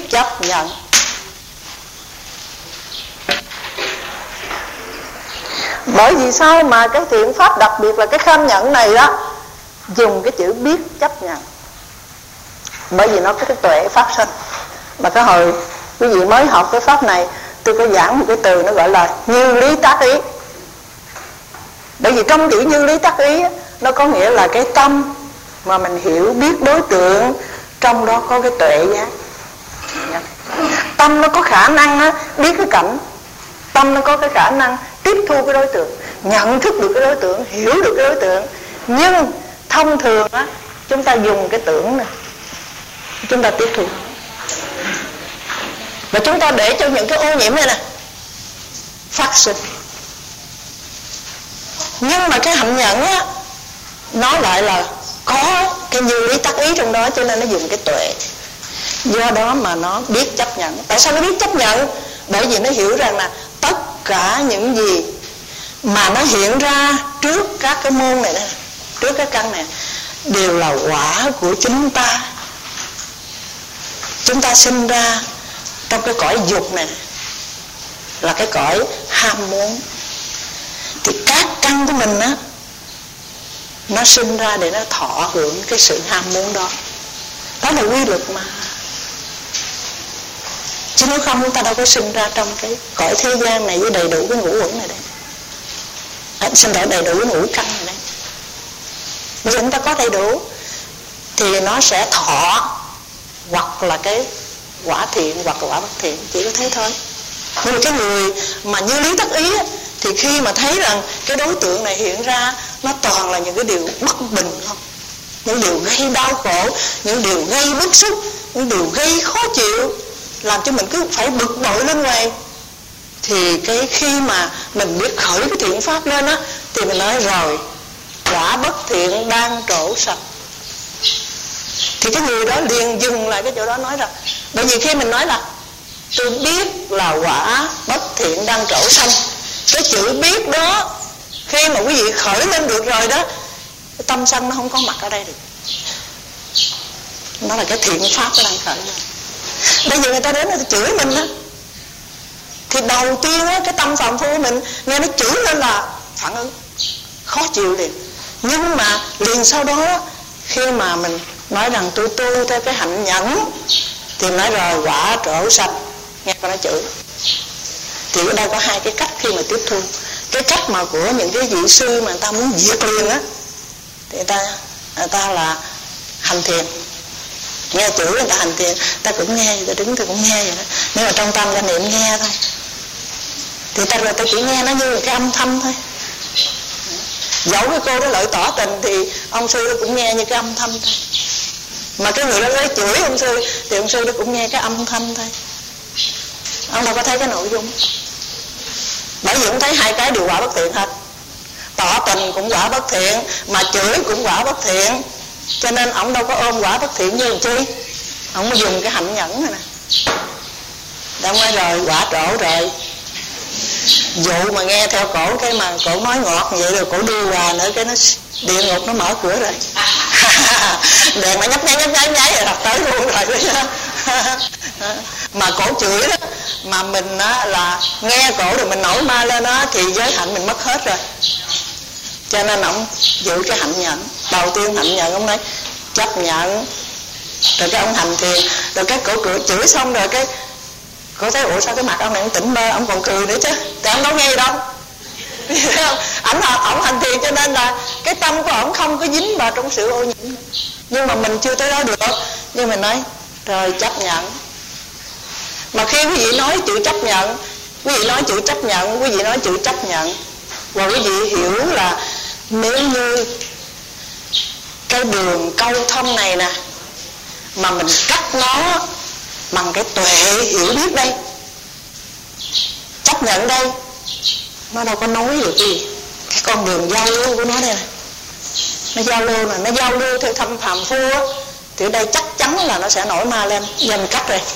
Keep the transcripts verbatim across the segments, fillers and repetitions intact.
chấp nhận. Bởi vì sao mà cái thiện pháp, đặc biệt là cái kham nhẫn này đó, dùng cái chữ biết chấp nhận. Bởi vì nó có cái tuệ phát sinh. Mà cái hồi quý vị mới học cái pháp này, tôi có giảng một cái từ nó gọi là như lý tác ý. Bởi vì trong chữ như lý tác ý, nó có nghĩa là cái tâm mà mình hiểu biết đối tượng, trong đó có cái tuệ giác. Tâm nó có khả năng á, biết cái cảnh. Tâm nó có cái khả năng tiếp thu cái đối tượng, nhận thức được cái đối tượng, hiểu được cái đối tượng. Nhưng thông thường á, chúng ta dùng cái tưởng này, chúng ta tiếp thu. Và chúng ta để cho những cái ô nhiễm này nè phát sinh. Nhưng mà cái hạnh nhận á, nó lại là có cái như lý tác ý trong đó, cho nên nó dùng cái tuệ. Do đó mà nó biết chấp nhận. Tại sao nó biết chấp nhận? Bởi vì nó hiểu rằng là tất cả những gì mà nó hiện ra trước các cái môn này nè, trước cái căn này, đều là quả của chúng ta. Chúng ta sinh ra trong cái cõi dục này, là cái cõi ham muốn. Thì các căn của mình á, nó sinh ra để nó thọ hưởng cái sự ham muốn đó. Đó là quy luật mà. Chứ nếu không chúng ta đâu có sinh ra trong cái cõi thế gian này với đầy đủ cái ngũ uẩn này đây. À, sinh ra đầy đủ cái ngũ căn này đây. Nếu chúng ta có đầy đủ thì nó sẽ thọ hoặc là cái quả thiện hoặc là quả bất thiện, chỉ có thế thôi. Nhưng mà cái người mà như lý tác ý á, thì khi mà thấy rằng cái đối tượng này hiện ra nó toàn là những cái điều bất bình không, những điều gây đau khổ, những điều gây bức xúc, những điều gây khó chịu, làm cho mình cứ phải bực bội lên ngoài, thì cái khi mà mình biết khởi cái thiện pháp lên á, thì mình nói rồi, quả bất thiện đang trổ sạch. Thì cái người đó liền dừng lại cái chỗ đó, nói rằng, bởi vì khi mình nói là tôi biết là quả bất thiện đang trổ sanh, cái chữ biết đó khi mà quý vị khởi lên được rồi đó, cái tâm sân nó không có mặt ở đây được. Nó là cái thiện pháp nó đang khởi lên. Bây giờ người ta đến người ta chửi mình á, thì đầu tiên á, cái tâm phàm phu của mình nghe nó chửi lên là phản ứng khó chịu liền. Nhưng mà liền sau đó, khi mà mình nói rằng tôi tu theo cái hạnh nhẫn, thì nói rồi quả trổ sạch, nghe con nó chửi. Thì ở đây có hai cái cách khi mà tiếp thu. Cái cách mà của những cái vị sư mà người ta muốn diệt liền á, thì người ta, người ta là hành thiền. Nghe chửi người ta hành thiền, ta cũng nghe, ta đứng ta cũng nghe vậy đó. Nhưng mà trong tâm ta niệm nghe thôi. Thì ta rồi ta chỉ nghe nó như là cái âm thanh thôi. Dẫu cái cô đó lợi tỏ tình thì ông sư cũng nghe như cái âm thanh thôi. Mà cái người đó lấy chửi ông sư thì ông sư đó cũng nghe cái âm thanh thôi. Ông đâu có thấy cái nội dung. Bởi vì ông thấy hai cái đều quả bất thiện hết. Tỏ tình cũng quả bất thiện, mà chửi cũng quả bất thiện. Cho nên ông đâu có ôm quả bất thiện như làm chi. Ông mới dùng cái hạnh nhẫn này nè. Đã nói rồi quả trổ rồi. Dụ mà nghe theo cổ cái mà cổ nói ngọt vậy rồi cổ đưa quà nữa, cái nó địa ngục nó mở cửa rồi. Đèn mà nhấp nháy nhấp nháy nháy rồi đập tới luôn rồi. Mà cổ chửi đó, mà mình á, là nghe cổ rồi mình nổi ma lên đó, thì giới hạnh mình mất hết rồi. Cho nên ông giữ cái hạnh nhận. Đầu tiên hạnh nhận ông nói chấp nhận, rồi cái ông hành thiền, rồi cái cổ cười chửi xong rồi cái cổ thấy ủa sao cái mặt ông này ông tỉnh bơ, ông còn cười nữa chứ, thì ông đâu nghe gì đâu. Ảnh ổng hành thiền cho nên là cái tâm của ổng không có dính vào trong sự ô nhiễm. Nhưng mà mình chưa tới đó được. Nhưng mình nói rồi chấp nhận. Mà khi quý vị nói chữ chấp nhận, quý vị nói chữ chấp nhận, quý vị nói chữ chấp nhận, và quý vị hiểu là nếu như cái đường câu thông này nè mà mình cắt nó bằng cái tuệ hiểu biết đây, chấp nhận đây, nó đâu có nói được gì. Cái con đường giao lưu của nó đây nè, nó giao lưu là nó giao lưu theo thâm phàm phu á, thì ở đây chắc chắn là nó sẽ nổi ma lên. Giờ mình cắt rồi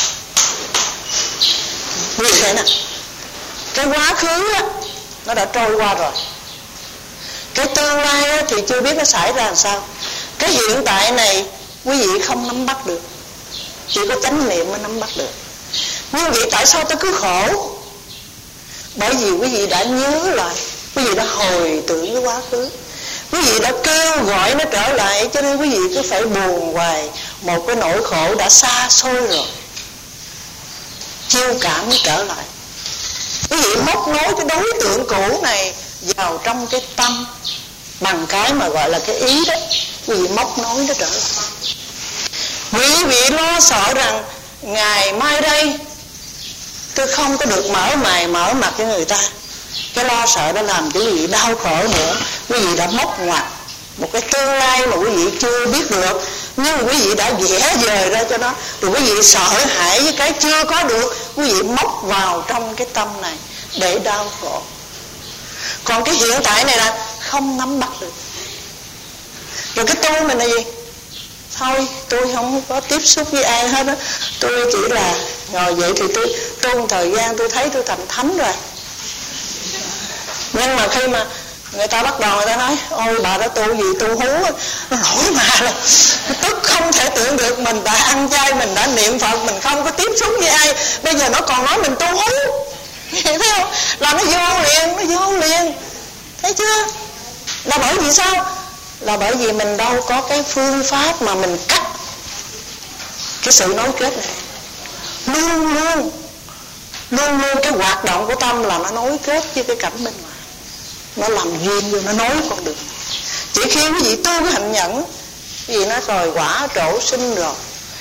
như thế nè, cái quá khứ á nó đã trôi qua rồi, cái tương lai á, thì chưa biết nó xảy ra làm sao. Cái hiện tại này quý vị không nắm bắt được. Chỉ có chánh niệm mới nắm bắt được. Nhưng vậy tại sao tôi cứ khổ? Bởi vì quý vị đã nhớ lại, quý vị đã hồi tưởng cái quá khứ, quý vị đã kêu gọi nó trở lại, cho nên quý vị cứ phải buồn hoài một cái nỗi khổ đã xa xôi rồi. Chiêu cảm mới trở lại. Quý vị móc nối cái đối tượng cũ này vào trong cái tâm bằng cái mà gọi là cái ý đó. Quý vị móc nối nó trở lại. Quý vị lo sợ rằng ngày mai đây tôi không có được mở mày mở mặt với người ta. Cái lo sợ đó làm cho quý vị đau khổ nữa. Quý vị đã móc ngoặt một cái tương lai mà quý vị chưa biết được, nhưng quý vị đã vẽ vời ra cho nó. Rồi quý vị sợ hãi với cái chưa có được, quý vị móc vào trong cái tâm này để đau khổ. Còn cái hiện tại này là không nắm bắt được. Rồi cái tu mình là gì? Thôi tôi không có tiếp xúc với ai hết đó. Tôi chỉ là ngồi vậy thì tôi tu một thời gian tôi thấy tôi thành thánh rồi. Nhưng mà khi mà người ta bắt đầu người ta nói ôi bà đã tu gì tu hú, nó nổi mà là tức không thể tưởng được. Mình đã ăn chay, mình đã niệm Phật, mình không có tiếp xúc với ai, bây giờ nó còn nói mình tu hú. Thấy không? Là nó vô liền, nó vô liền. Thấy chưa? Là bởi vì sao? Là bởi vì mình đâu có cái phương pháp mà mình cắt cái sự nối kết này. Luôn luôn Luôn luôn cái hoạt động của tâm là nó nối kết với cái cảnh bên ngoài, nó làm duyên vô, nó nối con đường. Chỉ khi quý vị tu cái hạnh nhẫn, quý vị nói rồi quả trổ sinh rồi.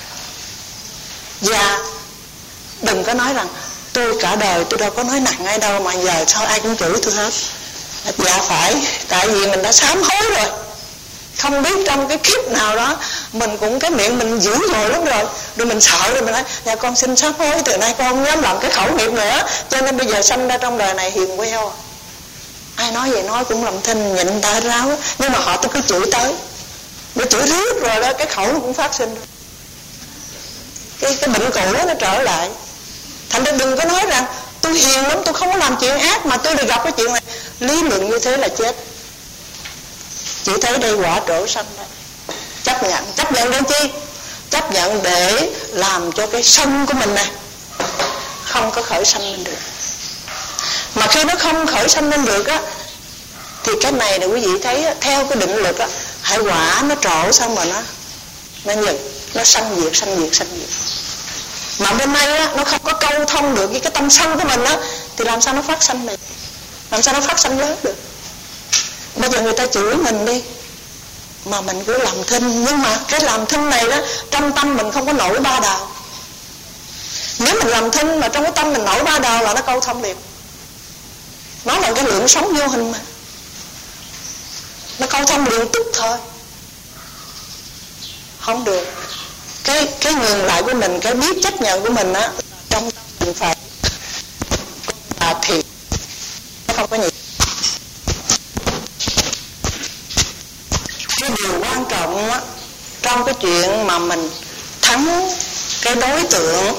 Và đừng có nói rằng tôi cả đời tôi đâu có nói nặng ai đâu mà giờ sao ai cũng chửi tôi hết. Dạ phải, tại vì mình đã sám hối rồi. Không biết trong cái kiếp nào đó mình cũng cái miệng mình dữ dội lắm rồi, rồi mình sợ rồi mình nói dạ con xin sám hối, từ nay con không dám làm cái khẩu nghiệp nữa, cho nên bây giờ sanh ra trong đời này hiền queo. Ai nói vậy nói cũng làm thinh nhịn ta ráo, nhưng mà họ tôi cứ chửi tới, nó chửi riết rồi đó cái khẩu nó cũng phát sinh rồi. Cái cái bệnh cũ nó trở lại. Thành ra đừng có nói rằng tôi hiền lắm, tôi không có làm chuyện ác mà tôi được gặp cái chuyện này. Lý luận như thế là chết. Chỉ thấy đây quả trổ sanh đây. Chấp nhận, chấp nhận để chi? Chấp nhận để làm cho cái sân của mình này không có khởi sanh lên được. Mà khi nó không khởi sanh lên được á, thì cái này là quý vị thấy á, theo cái định lực á, hãy quả nó trổ xong mà nó nó nhật, nó sanh diệt, sanh diệt, sanh diệt. Mà bên đây á, nó không có câu thông được với cái tâm sân của mình á, thì làm sao nó phát sanh được? Làm sao nó phát sanh lớn được? Bây giờ người ta chửi mình đi mà mình cứ làm thinh, nhưng mà cái làm thinh này đó trong tâm mình không có nổi ba đào. Nếu mình làm thinh mà trong cái tâm mình nổi ba đào là nó câu thông điệp. Nó là cái lượng sống vô hình mà, nó câu thông liền tức thôi. Không được. Cái cái ngừng lại của mình, cái biết chấp nhận của mình á, trong tâm mình phải là thiệt, nó không có nhiều. Cái điều quan trọng á, trong cái chuyện mà mình thắng cái đối tượng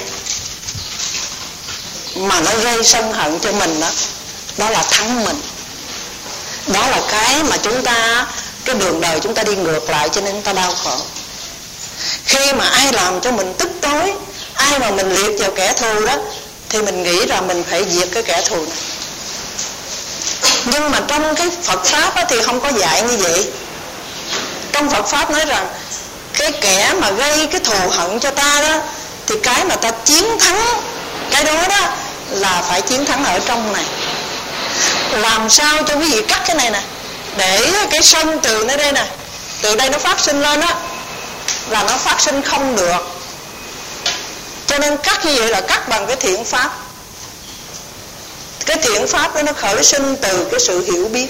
mà nó gây sân hận cho mình đó, đó là thắng mình. Đó là cái mà chúng ta, cái đường đời chúng ta đi ngược lại cho nên chúng ta đau khổ. Khi mà ai làm cho mình tức tối, ai mà mình liệt vào kẻ thù đó, thì mình nghĩ rằng mình phải diệt cái kẻ thù này. Nhưng mà trong cái Phật Pháp đó thì không có dạy như vậy. Trong Phật Pháp nói rằng cái kẻ mà gây cái thù hận cho ta đó, thì cái mà ta chiến thắng cái đó đó là phải chiến thắng ở trong này. Làm sao cho quý vị cắt cái này nè, để cái sân từ nơi đây nè, từ đây nó phát sinh lên á, là nó phát sinh không được. Cho nên cắt như vậy là cắt bằng cái thiện pháp. Cái thiện pháp đó nó khởi sinh từ cái sự hiểu biết.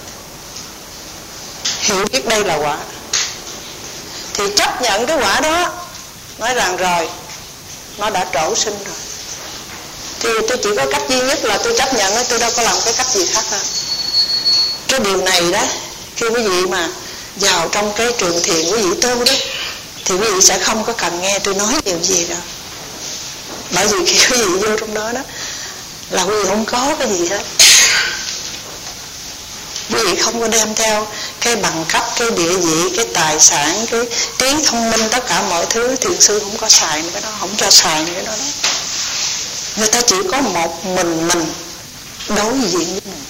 Hiểu biết đây là quả, thì chấp nhận cái quả đó, nói rằng rồi nó đã trổ sinh rồi, thì tôi chỉ có cách duy nhất là tôi chấp nhận đó, tôi đâu có làm cái cách gì khác đâu. Cái điều này đó, khi quý vị mà vào trong cái trường thiền quý vị tu đó, thì quý vị sẽ không có cần nghe tôi nói điều gì đâu. Bởi vì khi quý vị vô trong đó đó là quý vị không có cái gì hết. Quý vị không có đem theo cái bằng cấp, cái địa vị, cái tài sản, cái trí thông minh, tất cả mọi thứ. Thiền sư không có xài cái đó, không cho xài cái đó, đó. Người ta chỉ có một mình mình đối diện với mình,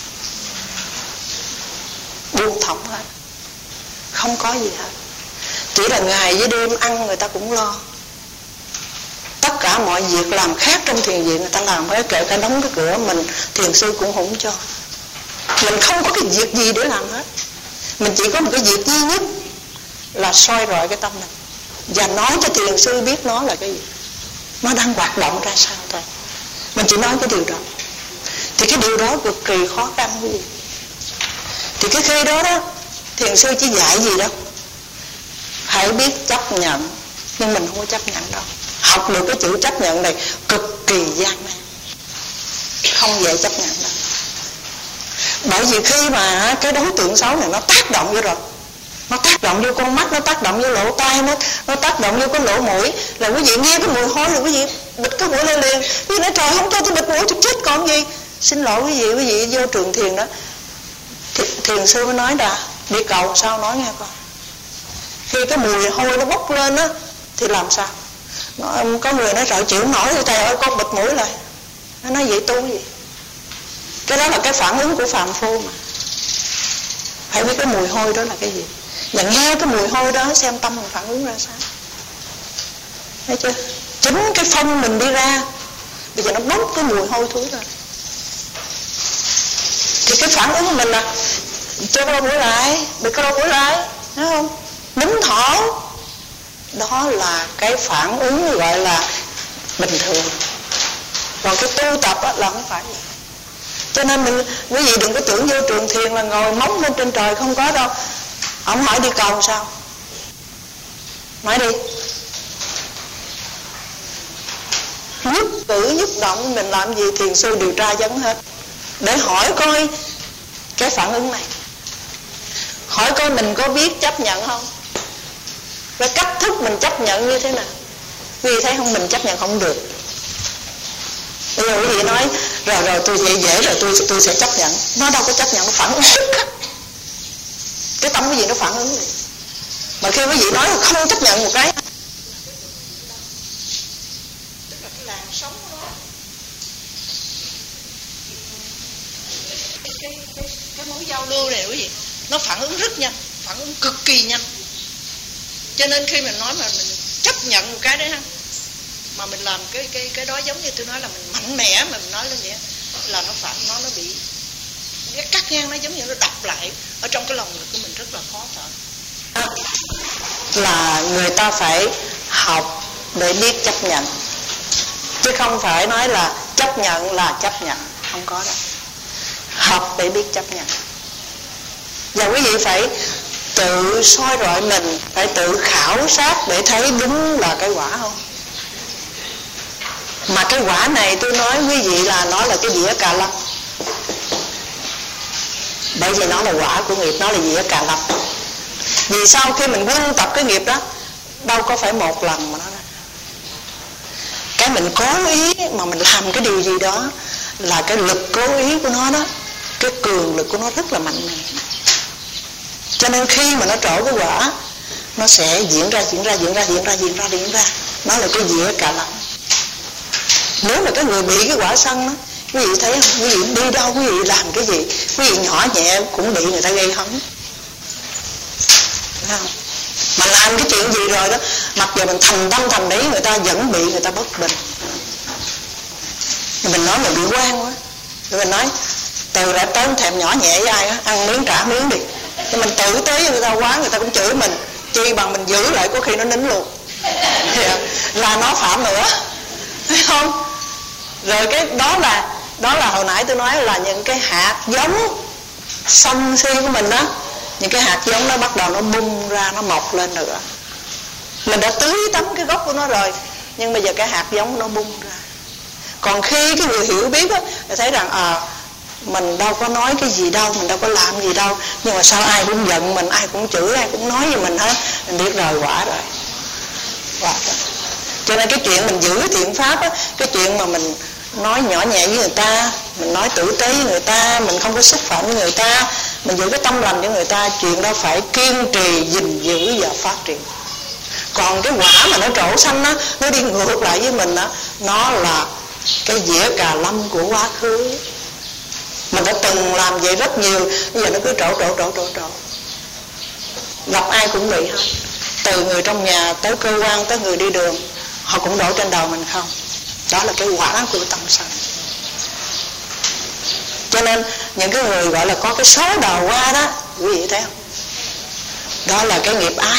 buông thõng hết, không có gì hết. Chỉ là ngày với đêm ăn người ta cũng lo. Tất cả mọi việc làm khác trong thiền viện người ta làm hết, kể cả đóng cái cửa mình thiền sư cũng không cho. Mình không có cái việc gì để làm hết. Mình chỉ có một cái việc duy nhất là soi rọi cái tâm mình và nói cho thiền sư biết nó là cái gì, nó đang hoạt động ra sao thôi. Mình chỉ nói cái điều đó. Thì cái điều đó cực kỳ khó khăn quý vị. Thì cái khi đó đó thiền sư chỉ dạy gì đâu, hãy biết chấp nhận. Nhưng mình không có chấp nhận đâu. Học được cái chữ chấp nhận này cực kỳ gian nan, không dễ chấp nhận đâu. Bởi vì khi mà cái đối tượng xấu này nó tác động vô rồi, nó tác động vô con mắt, nó tác động vô lỗ tai, nó nó tác động vô cái lỗ mũi, là quý vị nghe cái mùi hôi là quý vị bịt cái mũi lên liền. Quý vị nói trời không cho tôi bịt mũi tôi chết còn gì. Xin lỗi quý vị, quý vị vô trường thiền đó, thiền sư mới nói là đi cầu sao nói nghe con. Khi cái mùi hôi nó bốc lên á thì làm sao? Nó, có người nói trời chịu nổi thì thầy ơi con bịt mũi lại. Nó nói vậy tu gì? Cái đó là cái phản ứng của phàm phu mà. Phải biết cái mùi hôi đó là cái gì. Và nghe cái mùi hôi đó xem tâm mình phản ứng ra sao. Thấy chưa? Chính cái phân mình đi ra bây giờ nó bốc cái mùi hôi thối ra. Thì cái phản ứng của mình là cho cái mũi lại, bịt cái mũi lại, thấy không? Nín thở. Đó là cái phản ứng gọi là bình thường. Còn cái tu tập á là không phải vậy. Cho nên mình, quý vị đừng có tưởng vô trường thiền là ngồi móng lên trên trời, không có đâu. Ông hỏi đi cầu sao? Nói đi. Nhất cử nhất động mình làm gì thiền sư điều tra vấn hết, để hỏi coi cái phản ứng này, hỏi coi mình có biết chấp nhận không, cái cách thức mình chấp nhận như thế nào. Quý vị thấy không, mình chấp nhận không được. Bây giờ quý vị nói rồi rồi tôi dễ dễ rồi tôi tôi sẽ chấp nhận. Nó đâu có chấp nhận, nó phản ứng sức khắc. Cái tâm cái gì nó phản ứng này. Mà khi quý vị nói là không chấp nhận một cái, tức là cái làn sóng đó, cái, cái, cái, cái mối giao lưu này quý vị, nó phản ứng rất nhanh, phản ứng cực kỳ nhanh. Cho nên khi mình nói mà mình chấp nhận một cái đấy ha, mà mình làm cái cái cái đó giống như tôi nói là mình mạnh mẽ mà mình nói lên vậy là nó phản nó nó bị cái cắt ngang, nó giống như nó đập lại ở trong cái lòng ngực của mình, rất là khó thở. Là người ta phải học để biết chấp nhận, chứ không phải nói là chấp nhận là chấp nhận, không có đâu. Học để biết chấp nhận. Và quý vị phải tự soi rọi mình, phải tự khảo sát để thấy đúng là cái quả không. Mà cái quả này tôi nói quý vị là nó là cái dĩa cà lâm. Bởi vì nó là quả của nghiệp, nó là dĩa cà lâm. Vì sao khi mình quân tập cái nghiệp đó, đâu có phải một lần mà nó ra. Cái mình cố ý mà mình làm cái điều gì đó là cái lực cố ý của nó đó, cái cường lực của nó rất là mạnh mẽ. Cho nên khi mà nó trổ cái quả, nó sẽ diễn ra, diễn ra, diễn ra, diễn ra, diễn ra, diễn ra. Nó là cái dĩa cà lâm. Nếu mà cái người bị cái quả sân đó, quý vị thấy không? Quý vị đi đâu, quý vị làm cái gì, quý vị nhỏ nhẹ cũng bị người ta gây hấn. Thấy không? Mà làm cái chuyện gì rồi đó, mặc dù mình thành tâm thành ý, người ta vẫn bị người ta bất bình. Mình nói mình bị quan quá, rồi mình nói từ đã tới thèm nhỏ nhẹ với ai á, ăn miếng trả miếng đi. Thì mình tử tế với người ta quá, người ta cũng chửi mình, chi bằng mình giữ lại có khi nó nín luôn. Là nó phạm nữa, thấy không? Rồi cái đó là đó là hồi nãy tôi nói là những cái hạt giống sân si của mình đó, những cái hạt giống nó bắt đầu nó bung ra, nó mọc lên nữa. Mình đã tưới tắm cái gốc của nó rồi, nhưng bây giờ cái hạt giống nó bung ra. Còn khi cái người hiểu biết á, thấy rằng à, mình đâu có nói cái gì đâu, mình đâu có làm gì đâu, nhưng mà sao ai cũng giận mình, ai cũng chửi, ai cũng nói với mình hết, mình biết rồi, quả rồi, quả rồi. Cho nên cái chuyện mình giữ thiện pháp á, cái chuyện mà mình nói nhỏ nhẹ với người ta, mình nói tử tế với người ta, mình không có xúc phạm với người ta, mình giữ cái tâm lành cho người ta, chuyện đó phải kiên trì gìn giữ và phát triển. Còn cái quả mà nó trổ xanh á, nó đi ngược lại với mình á, nó là cái dĩa cà lâm của quá khứ. Mình đã từng làm vậy rất nhiều, bây giờ nó cứ trổ trổ trổ trổ trổ. Gặp ai cũng bị hết, từ người trong nhà tới cơ quan tới người đi đường, họ cũng đổ trên đầu mình không. Đó là cái quả của tâm sân. Cho nên những cái người gọi là có cái số đào hoa đó, quý vị thấy không? Đó là cái nghiệp ái.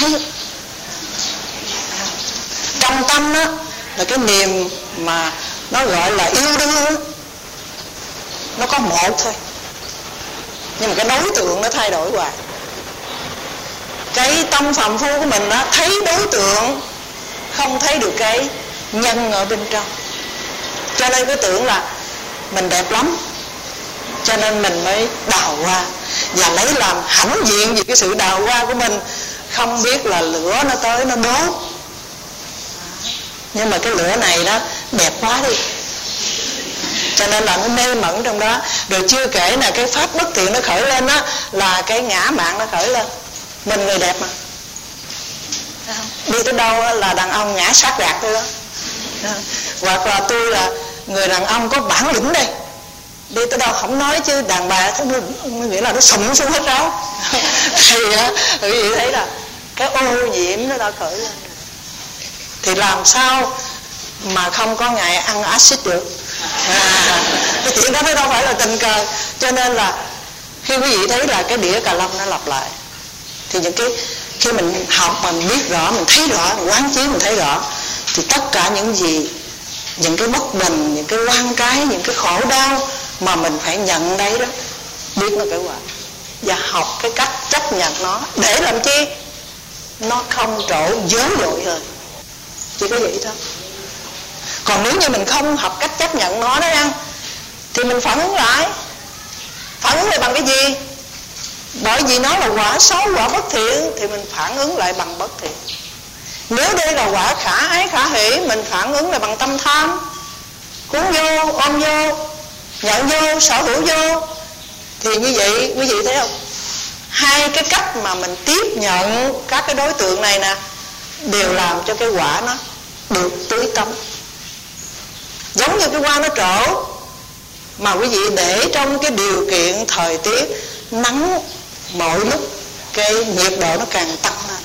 Trong tâm đó là cái niềm mà nó gọi là yêu đương, nó có một thôi, nhưng mà cái đối tượng nó thay đổi hoài. Cái tâm phàm phu của mình đó, thấy đối tượng, không thấy được cái nhân ở bên trong. Cho nên cái tưởng là mình đẹp lắm, cho nên mình mới đào hoa, và lấy làm hãnh diện vì cái sự đào hoa của mình. Không biết là lửa nó tới nó đốt, nhưng mà cái lửa này đó đẹp quá đi, cho nên là nó mê mẩn trong đó. Rồi chưa kể là cái pháp bất thiện nó khởi lên đó, là cái ngã mạn nó khởi lên. Mình người đẹp mà, đi tới đâu là đàn ông ngã sát gạt tôi đó. Hoặc là tôi là người đàn ông có bản lĩnh đây, đi tới đâu không nói, chứ đàn bà thấy nó nghĩa là nó sụm xuống hết ráo. Thì á, quý vị thấy là cái ô nhiễm nó đã khởi lên. Thì làm sao mà không có ngại ăn axit được? À, cái chuyện đó nó đâu phải là tình cờ. Cho nên là khi quý vị thấy là cái đĩa cà lâm nó lặp lại, thì những cái khi mình học mà mình biết rõ, mình thấy rõ, mình quán chiếu mình thấy rõ, thì tất cả những gì, những cái bất bình, những cái oan trái, những cái khổ đau mà mình phải nhận đấy đó, biết nó cái quả, và học cái cách chấp nhận nó. Để làm chi? Nó không trổ dối dội hơn, chỉ có vậy thôi. Còn nếu như mình không học cách chấp nhận nó đó ăn, thì mình phản ứng lại. Phản ứng lại bằng cái gì? Bởi vì nó là quả xấu, quả bất thiện, thì mình phản ứng lại bằng bất thiện. Nếu đây là quả khả ái khả hỷ, mình phản ứng lại bằng tâm tham, cuốn vô, ôm vô, nhận vô, sở hữu vô. Thì như vậy quý vị thấy không? Hai cái cách mà mình tiếp nhận các cái đối tượng này nè, đều làm cho cái quả nó được tưới tắm. Giống như cái hoa nó trổ, mà quý vị để trong cái điều kiện thời tiết nắng, mỗi lúc cái nhiệt độ nó càng tăng lên,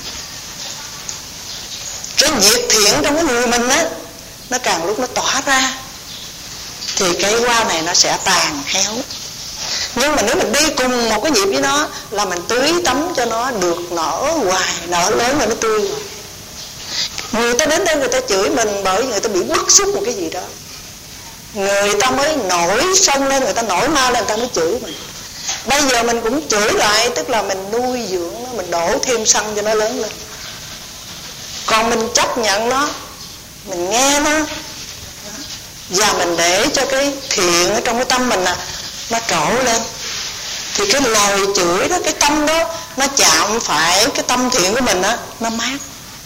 cái nhiệt thiện trong cái người mình á, nó càng lúc nó tỏa ra, thì cái hoa này nó sẽ tàn héo. Nhưng mà nếu mình đi cùng một cái nhịp với nó, là mình tưới tắm cho nó được nở hoài, nở lớn rồi nó tươi hoài. Người ta đến đây người ta chửi mình bởi người ta bị bức xúc một cái gì đó, người ta mới nổi sân lên, người ta nổi ma lên, người ta mới chửi mình. Bây giờ mình cũng chửi lại, tức là mình nuôi dưỡng nó, mình đổ thêm xăng cho nó lớn lên. Còn mình chấp nhận nó, mình nghe nó, và mình để cho cái thiện ở trong cái tâm mình à, nó trổ lên, thì cái lời chửi đó, cái tâm đó, nó chạm phải cái tâm thiện của mình á, nó mát.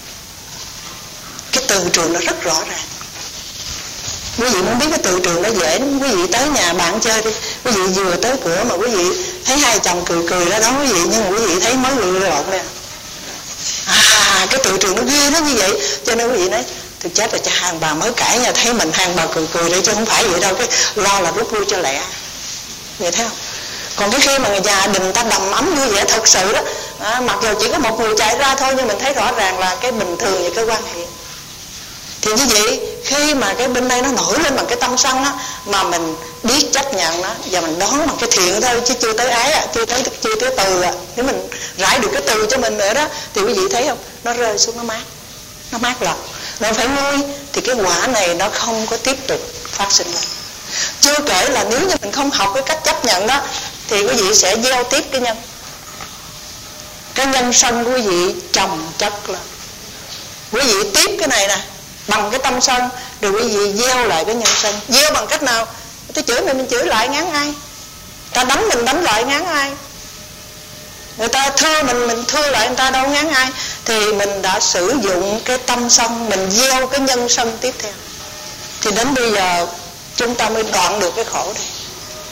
Cái từ trường nó rất rõ ràng. Quý vị muốn biết cái từ trường nó dễ lắm. Quý vị tới nhà bạn chơi đi, quý vị vừa tới cửa mà quý vị thấy hai chồng cười cười ra đó quý vị, nhưng mà quý vị thấy mới lựa lộn nè. À, cái từ trường nó ghê nó như vậy. Cho nên quý vị nói thực chết rồi, cha hàng bà mới cãi nha, thấy mình hàng bà cười cười đây chứ không phải vậy đâu, cái lo là rút vui cho lẹ. Vậy thấy không? Còn cái khi mà người gia đình ta đầm ấm vui vẻ thật sự đó, à, mặc dù chỉ có một người chạy ra thôi, nhưng mình thấy rõ ràng là cái bình thường và cái quan hệ. Thì như vậy, khi mà cái bên đây nó nổi lên bằng cái tâm sân á, mà mình biết chấp nhận nó và mình đón bằng cái thiện thôi, chứ chưa tới ái, chưa tới chưa tới từ à. Nếu mình rải được cái từ cho mình nữa đó, thì quý vị thấy không? Nó rơi xuống, nó mát, nó mát lòng, nó phải nguôi, thì cái quả này nó không có tiếp tục phát sinh lên. Chưa kể là nếu như mình không học cái cách chấp nhận đó, thì quý vị sẽ gieo tiếp cái nhân. Cái nhân sân của quý vị chồng chất lên. Quý vị tiếp cái này nè bằng cái tâm sân, rồi quý vị gieo lại cái nhân sân. Gieo bằng cách nào? Tôi chửi mình, mình chửi lại ngán ai? Ta đánh mình, đánh lại ngán ai? Người ta thưa mình, mình thưa lại người ta, đâu ngán ai? Thì mình đã sử dụng cái tâm sân, mình gieo cái nhân sân tiếp theo. Thì đến bây giờ chúng ta mới đoạn được cái khổ này.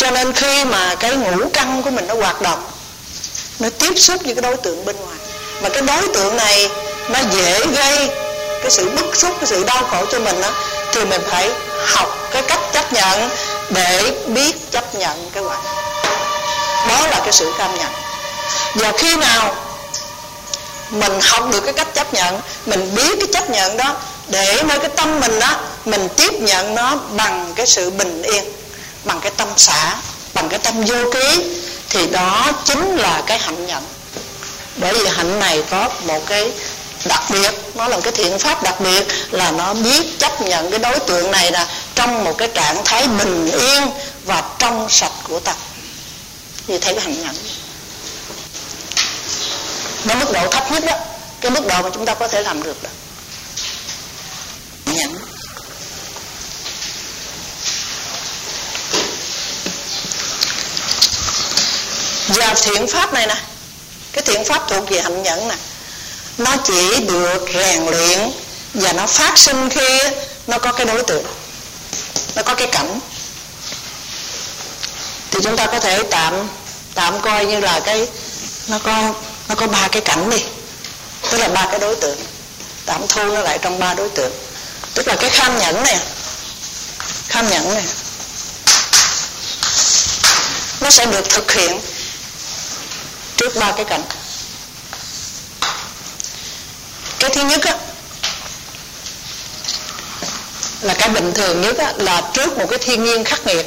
Cho nên khi mà cái ngũ căn của mình nó hoạt động, nó tiếp xúc với cái đối tượng bên ngoài, mà cái đối tượng này nó dễ gây cái sự bức xúc, cái sự đau khổ cho mình đó, thì mình phải học cái cách chấp nhận để biết chấp nhận cái quả. Đó là cái sự cam nhận. Và khi nào mình học được cái cách chấp nhận, mình biết cái chấp nhận đó, để nơi cái tâm mình đó, mình tiếp nhận nó bằng cái sự bình yên, bằng cái tâm xả, bằng cái tâm vô ký, thì đó chính là cái hạnh nhận. Bởi vì hạnh này có một cái đặc biệt, nó là một cái thiện pháp đặc biệt, là nó biết chấp nhận cái đối tượng này là trong một cái trạng thái bình yên và trong sạch của tâm. Như thế cái hạnh nhận nó mức độ thấp nhất đó, cái mức độ mà chúng ta có thể làm được đó. Nhận. Và thiện pháp này nè, cái thiện pháp thuộc về hạnh nhận nè, nó chỉ được rèn luyện và nó phát sinh khi nó có cái đối tượng, nó có cái cảnh. Thì chúng ta có thể tạm tạm coi như là cái nó có nó có ba cái cảnh đi, tức là ba cái đối tượng, tạm thu nó lại trong ba đối tượng. Tức là cái kham nhẫn này, kham nhẫn này nó sẽ được thực hiện trước ba cái cảnh. Cái thứ nhất á, là cái bình thường nhất á, là trước một cái thiên nhiên khắc nghiệt.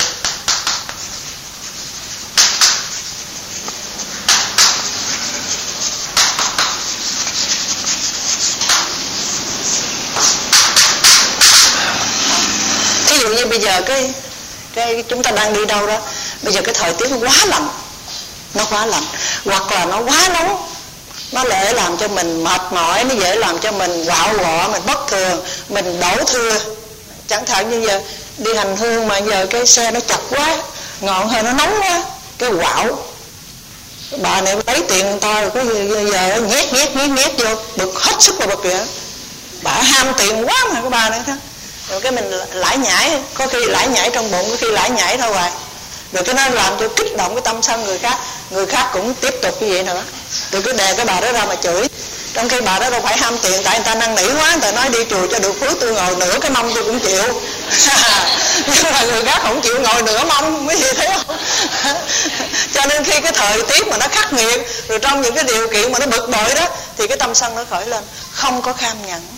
Thí dụ như bây giờ cái cái chúng ta đang đi đâu đó, bây giờ cái thời tiết nó quá lạnh, nó quá lạnh, hoặc là nó quá nóng, nó dễ làm cho mình mệt mỏi, nó dễ làm cho mình quạo quọ, mình bất thường, mình đổ thừa. Chẳng hạn như giờ đi hành hương mà giờ cái xe nó chật quá, ngọn hơi nó nóng quá, cái quạo. Bà này lấy tiền người ta rồi có giờ, giờ nhét nhét nhét nhét vô, bực hết sức là bực vậy. Bà ham tiền quá mà cái bà này đó. Rồi cái mình lải nhải, có khi lải nhải trong bụng, có khi lải nhải thôi hoài. Rồi cái nó làm cho kích động cái tâm sân người khác, người khác cũng tiếp tục như vậy nữa. Rồi cứ đè cái bà đó ra mà chửi. Trong khi bà đó đâu phải ham tiền, tại người ta năn nỉ quá, người ta nói đi chùa cho được phước, tôi ngồi nửa cái mông tôi cũng chịu. Nhưng mà người khác không chịu ngồi nửa mông, mấy gì thấy không? Cho nên khi cái thời tiết mà nó khắc nghiệt, rồi trong những cái điều kiện mà nó bực bội đó, thì cái tâm sân nó khởi lên, không có kham nhẫn.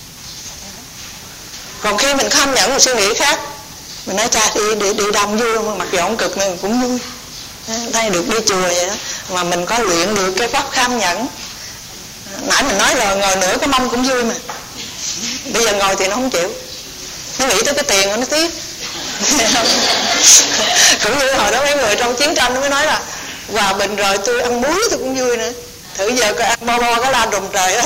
Còn khi mình kham nhẫn một suy nghĩ khác, mình nói cha đi, đi, đi đông vui không, mặc dù không cực nên cũng vui. Đây được đi chùa vậy đó, mà mình có luyện được cái pháp kham nhẫn. Nãy mình nói rồi, ngồi nửa cái mông cũng vui mà. Bây giờ ngồi thì nó không chịu, nó nghĩ tới cái tiền của nó tiếc. Cũng như hồi đó mấy người trong chiến tranh nó mới nói là hòa bình rồi tôi ăn muối tôi cũng vui nữa. Thử giờ coi ăn bo bo cái la đùng trời đó.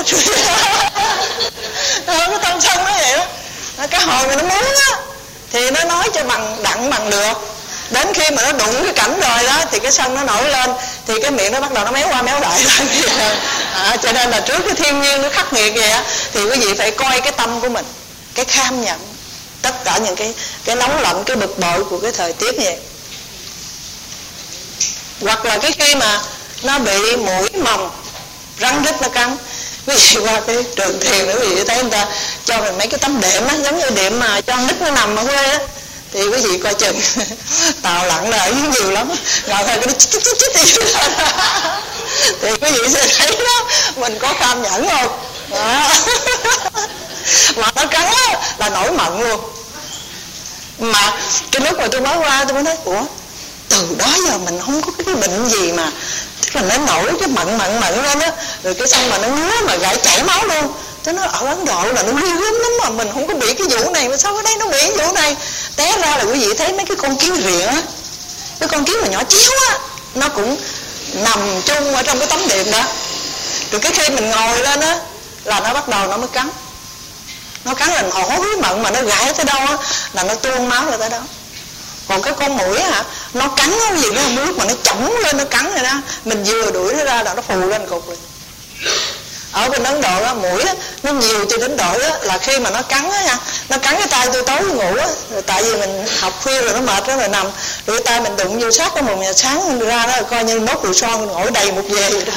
Cái tâm sân nó vậy đó. Cái hồi mà nó muốn á thì nó nói cho bằng đặng bằng được. Đến khi mà nó đụng cái cảnh rồi đó thì cái sân nó nổi lên, thì cái miệng nó bắt đầu nó méo qua méo lại. À, cho nên là trước cái thiên nhiên nó khắc nghiệt vậy á, thì quý vị phải coi cái tâm của mình, cái kham nhận tất cả những cái cái nóng lạnh, cái bực bội của cái thời tiết vậy. Hoặc là cái khi mà nó bị mũi mồng, rắn rít nó cắn, quý vị qua cái trường thiền nữa quý vị thấy người ta cho mình mấy cái tấm đệm á, giống như đệm mà cho nít nó nằm ở quê á, thì quý vị coi chừng tàu lặn là ở nhiều lắm, ngồi thôi cái nó chích chích chích chích thì quý vị sẽ thấy đó, mình có kham nhẫn không đó. Mà nó cắn á, là nổi mận luôn. Mà cái lúc mà tôi mới qua tôi mới nói ủa, từ đó giờ mình không có cái bệnh gì mà tức là nó nổi cái mận mận mận lên á, rồi cái xong mà nó ngứa mà gãy chảy máu luôn. Tôi nói ở Ấn Độ là nó ghê gớm lắm mà mình không có bị cái vụ này, mà sao ở đây nó bị cái vụ này. Té ra là quý vị thấy mấy cái con kiến rịa á, cái con kiến mà nhỏ chéo á, nó cũng nằm chung ở trong cái tấm đệm đó. Rồi cái khi mình ngồi lên á là nó bắt đầu nó mới cắn. Nó cắn là hổ hối mận mà nó gãi tới đâu á là nó tuôn máu ra tới đó. Còn cái con muỗi hả, nó cắn nó gì đó, lúc mà nó chổng lên nó cắn rồi đó, mình vừa đuổi nó ra là nó phù lên cục rồi. Ở bên Ấn Độ á, muỗi á, nó nhiều cho đến độ á, là khi mà nó cắn á nha, nó cắn cái tay tôi tối ngủ á, rồi tại vì mình học khuya rồi nó mệt đó rồi nằm, Tự tay mình đụng vô sát cái mùng nhà sáng ra đó, coi như nốt ruồi son ngồi đầy một về vậy đó.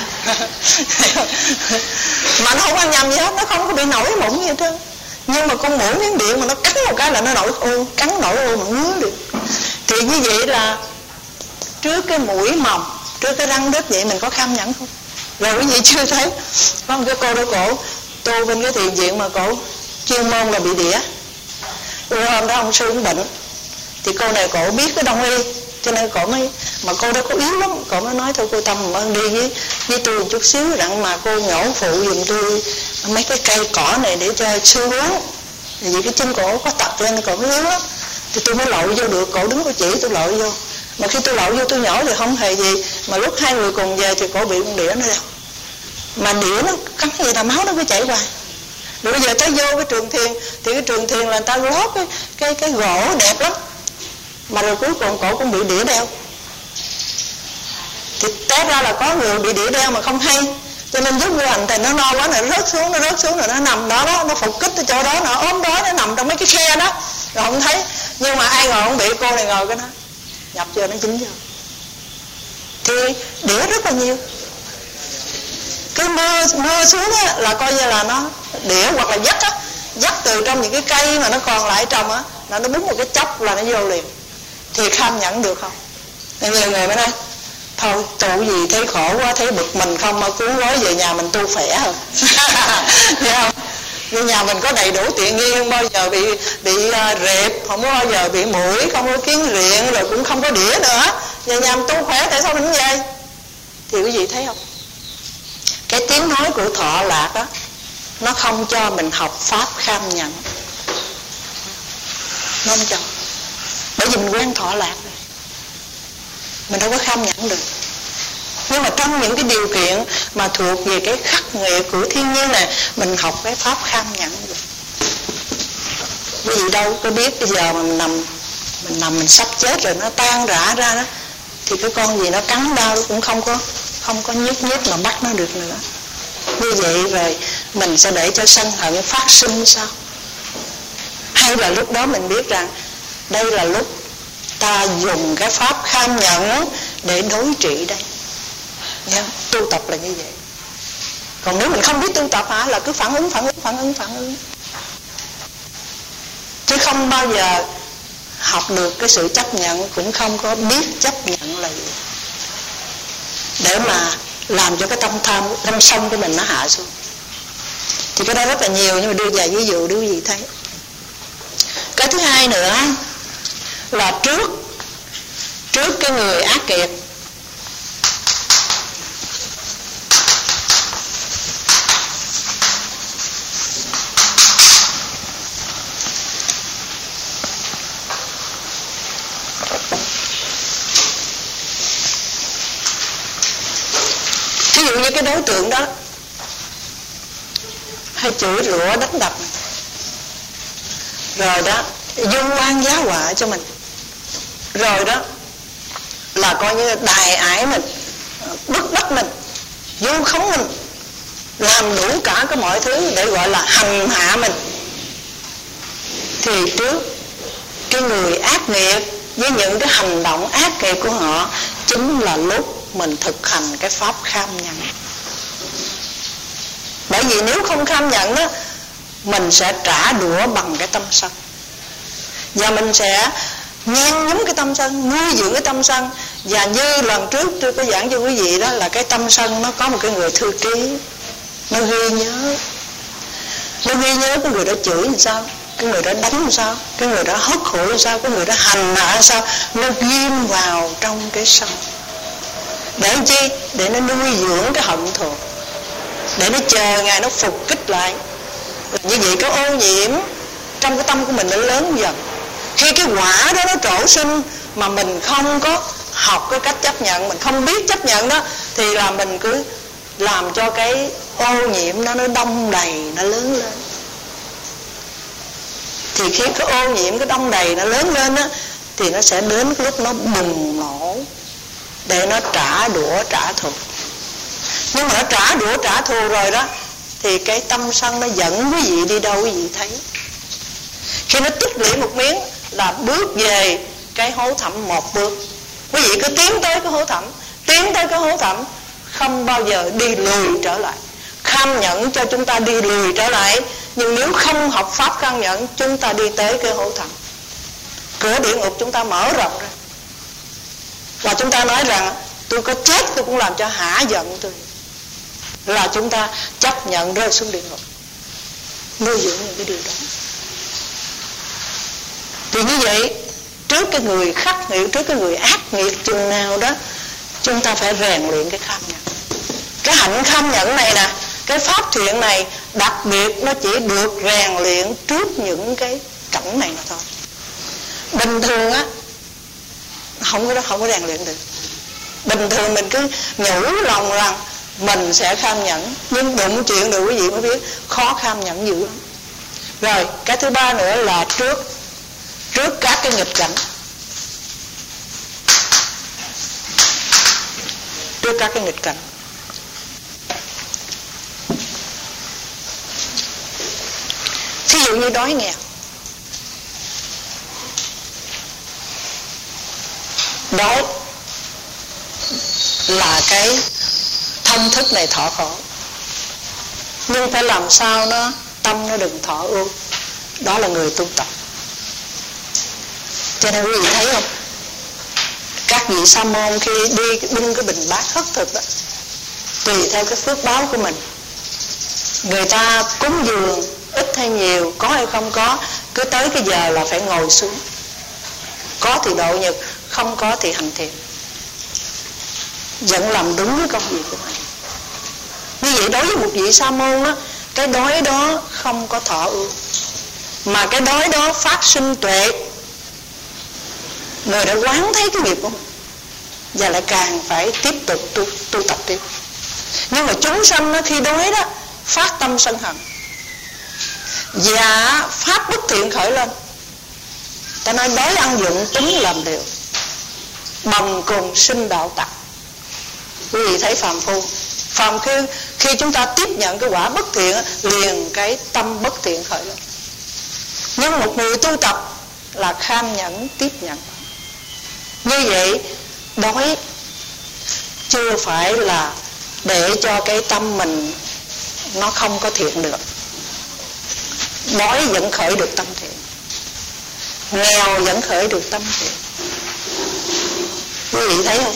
Mà nó không ăn nhầm gì hết, nó không có bị nổi mụn gì hết trơn. Nhưng mà con muỗi miếng điện mà nó cắn một cái là nó nổi ô, cắn nổi ô mà ngứa được. Thì như vậy là trước cái mũi mồng, trước cái răng đứt vậy mình có kham nhẫn không? Rồi quý vị chưa thấy có một cái cô đó cổ tu bên cái thiền viện mà cổ chuyên môn là bị đĩa. Rồi hôm đó ông sư cũng bệnh, thì cô này cổ biết cái đông y, cho nên cổ mới, mà cô đó có yếu lắm, cổ mới nói thôi cô Tâm ơn đi với với tôi một chút xíu, rằng mà cô nhổ phụ giùm tôi mấy cái cây cỏ này để cho sư uống, vì cái chân cổ có tật cho nên cổ mới yếu lắm. Thì tôi mới lội vô được, cổ đứng cô chỉ tôi lội vô, mà khi tôi lội vô tôi nhổ thì không hề gì, mà lúc hai người cùng về thì cổ bị con đĩa nó đau, mà đĩa nó cắn gì là máu nó cứ chảy hoài. Rồi bây giờ tới vô cái trường thiền, thì cái trường thiền là người ta lót cái cái cái gỗ đẹp lắm, mà rồi cuối cùng cổ cũng bị đĩa đeo. Thì té ra là có người bị đĩa đeo mà không hay, cho nên giúp vô hành thì nó no quá, nó rớt xuống, nó rớt xuống rồi nó nằm đó đó, nó phục kích ở chỗ đó, nó ốm đói, nó nằm trong mấy cái khe đó, rồi không thấy. Nhưng mà ai ngờ không bị, cô này ngồi cái nó nhập vô nó dính vô. Thì đĩa rất là nhiều. Cái mưa mưa xuống á, là coi như là nó đĩa hoặc là dắt á, dắt từ trong những cái cây mà nó còn lại trong á, là nó búng một cái chốc là nó vô liền. Thì kham nhẫn được không? Nên nhiều người mới nói thôi tu gì thấy khổ quá, thấy bực mình không, mà cuốn gói về nhà mình tu khỏe hơn. Thấy không? Nhưng nhà mình có đầy đủ tiện nghi, không bao giờ bị bị uh, rệp, không có bao giờ bị muỗi, không có kiến riện, rồi cũng không có đĩa nữa. Về nhà mình tu khỏe, tại sao mình không về? Thì quý vị thấy không? Cái tiếng nói của Thọ Lạc đó, nó không cho mình học pháp kham nhẫn, nó không cho. Bởi vì mình quen Thọ Lạc rồi, mình đâu có kham nhẫn được. Nhưng mà trong những cái điều kiện mà thuộc về cái khắc nghiệt của thiên nhiên này, mình học cái pháp kham nhẫn được. Bởi vì đâu có biết bây giờ mà mình nằm mình nằm mình sắp chết rồi, nó tan rã ra đó, thì cái con gì nó cắn đau nó cũng không có không có nhúc nhích mà bắt nó được nữa. Như vậy rồi mình sẽ để cho sân hận phát sinh sao? Hay là lúc đó mình biết rằng đây là lúc ta dùng cái pháp kham nhẫn để đối trị đây. Yeah, tu tập là như vậy. Còn nếu mình không biết tu tập hả, là cứ phản ứng phản ứng phản ứng phản ứng, chứ không bao giờ học được cái sự chấp nhận, cũng không có biết chấp nhận là gì, để mà làm cho cái tâm tham, tâm sân của mình nó hạ xuống. Thì cái đó rất là nhiều, nhưng mà đưa vài ví dụ để quý vị thấy. Cái thứ hai nữa là trước trước cái người ác kiệt, ví dụ như cái đối tượng đó hay chửi rủa đánh đập, rồi đó dung oan giá họa cho mình, rồi đó là coi như đài ải mình, bức bách mình, vu khống mình, làm đủ cả cái mọi thứ để gọi là hành hạ mình. Thì trước cái người ác nghiệt với những cái hành động ác nghiệt của họ chính là lúc mình thực hành cái pháp kham nhẫn. Bởi vì nếu không kham nhẫn đó, mình sẽ trả đũa bằng cái tâm sân, và mình sẽ nhen nhóm cái tâm sân, nuôi dưỡng cái tâm sân. Và như lần trước tôi có giảng cho quý vị đó, là cái tâm sân nó có một cái người thư ký, nó ghi nhớ, nó ghi nhớ cái người đó chửi làm sao, cái người đó đánh làm sao, cái người đó hất hủi làm sao, cái người đó hành hạ làm sao, nó ghim vào trong cái sân. Để chi? Để nó nuôi dưỡng cái hận thù, để nó chờ ngày nó phục kích lại. Như vậy cái ô nhiễm trong cái tâm của mình nó lớn dần. Khi cái quả đó nó trổ sinh mà mình không có học cái cách chấp nhận, mình không biết chấp nhận đó, thì là mình cứ làm cho cái ô nhiễm đó nó đông đầy, nó lớn lên. Thì khi cái ô nhiễm, cái đông đầy nó lớn lên á, thì nó sẽ đến cái lúc nó bùng nổ để nó trả đũa trả thù. Nhưng mà nó trả đũa trả thù rồi đó, thì cái tâm sân nó dẫn quý vị đi đâu quý vị thấy. Khi nó tích lũy một miếng là bước về cái hố thẳm một bước. Quý vị cứ tiến tới cái hố thẳm, tiến tới cái hố thẳm, không bao giờ đi lùi trở lại. Kham nhẫn cho chúng ta đi lùi trở lại, nhưng nếu không học pháp kham nhẫn, chúng ta đi tới cái hố thẳm. Cửa địa ngục chúng ta mở rộng ra, và chúng ta nói rằng tôi có chết tôi cũng làm cho hả giận tôi, là chúng ta chấp nhận rơi xuống địa ngục, nuôi dưỡng những cái điều đó. Thì như vậy, trước cái người khắc nghiệt, trước cái người ác nghiệt chừng nào đó, chúng ta phải rèn luyện cái kham nhẫn. Cái hạnh kham nhẫn này nè, cái pháp thiện này đặc biệt nó chỉ được rèn luyện trước những cái cảnh này mà thôi. Bình thường á không có không có rèn luyện được. Bình thường mình cứ nhủ lòng rằng mình sẽ kham nhẫn, nhưng đụng chuyện được quý vị mới biết khó kham nhẫn dữ lắm. Rồi cái thứ ba nữa là trước trước các cái nghịch cảnh, trước các cái nghịch cảnh. Thí dụ như đói nghèo, đói là cái thân thức này thọ khổ, nhưng phải làm sao nó tâm nó đừng thọ ưu. Đó là người tu tập. Cho nên quý vị thấy không, các vị sa môn khi đi bưng cái bình bát khất thực đó, tùy theo cái phước báo của mình, người ta cúng dường ít hay nhiều, có hay không có, cứ tới cái giờ là phải ngồi xuống. Có thì độ nhật, không có thì hành thiện, vẫn làm đúng với công việc của mình. Như vậy đối với một vị sa môn đó, cái đói đó không có thọ ưu, mà cái đói đó phát sinh tuệ. Người đã quán thấy cái nghiệp của mình và lại càng phải tiếp tục tu, tu tập tiếp. Nhưng mà chúng sanh đó, khi đói đó phát tâm sân hận và pháp bất thiện khởi lên. Ta nói đói ăn dụng tính làm điều, bần cùng sinh đạo tặc. Quý vị thấy phàm phu, phàm khi, khi chúng ta tiếp nhận cái quả bất thiện, liền cái tâm bất thiện khởi lên. Nhưng một người tu tập là kham nhẫn tiếp nhận. Như vậy đói chưa phải là để cho cái tâm mình nó không có thiện được. Đói vẫn khởi được tâm thiện, nghèo vẫn khởi được tâm thiện. Quý vị thấy không?